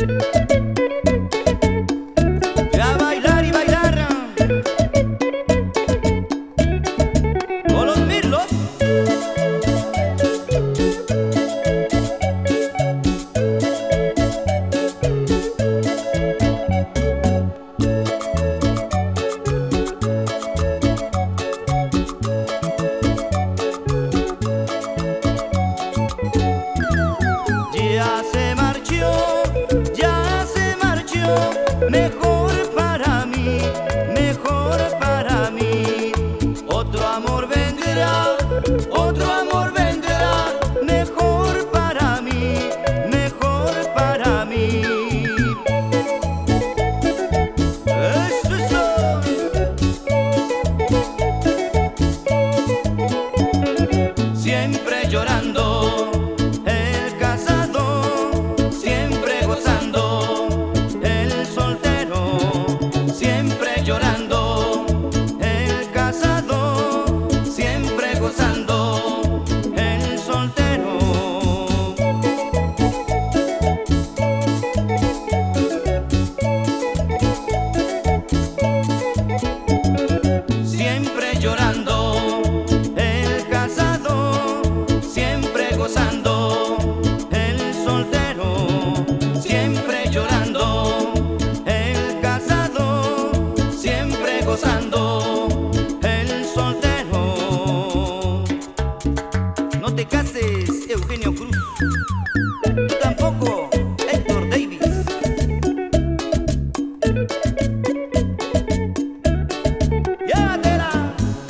Y a bailar y bailar con los mirlos. Ya se marchó, mejor para mí, mejor para mí. Otro amor vendrá, otro amor vendrá, mejor para mí, mejor para mí. Eso, eso. Siempre llorando el casado, siempre gozando el soltero, siempre llorando el casado, siempre gozando el soltero. Siempre llorando el casado, siempre gozando el soltero, siempre llorando el casado, siempre gozando el soltero. No te cases, Eugenio Cruz. Tú tampoco, Héctor Davis. ¡Llévatela!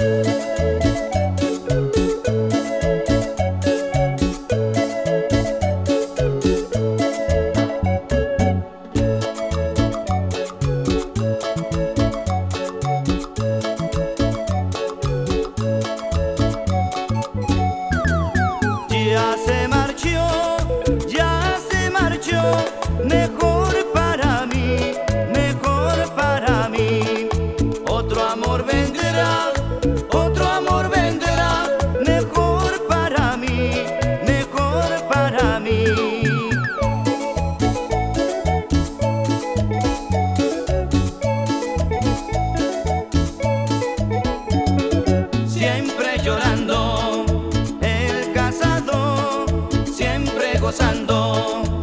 Ya se marchó, mejor para mí, mejor para mí. Otro amor vendrá, otro amor vendrá, mejor para mí, mejor para mí. Siempre llorando el casado, siempre gozando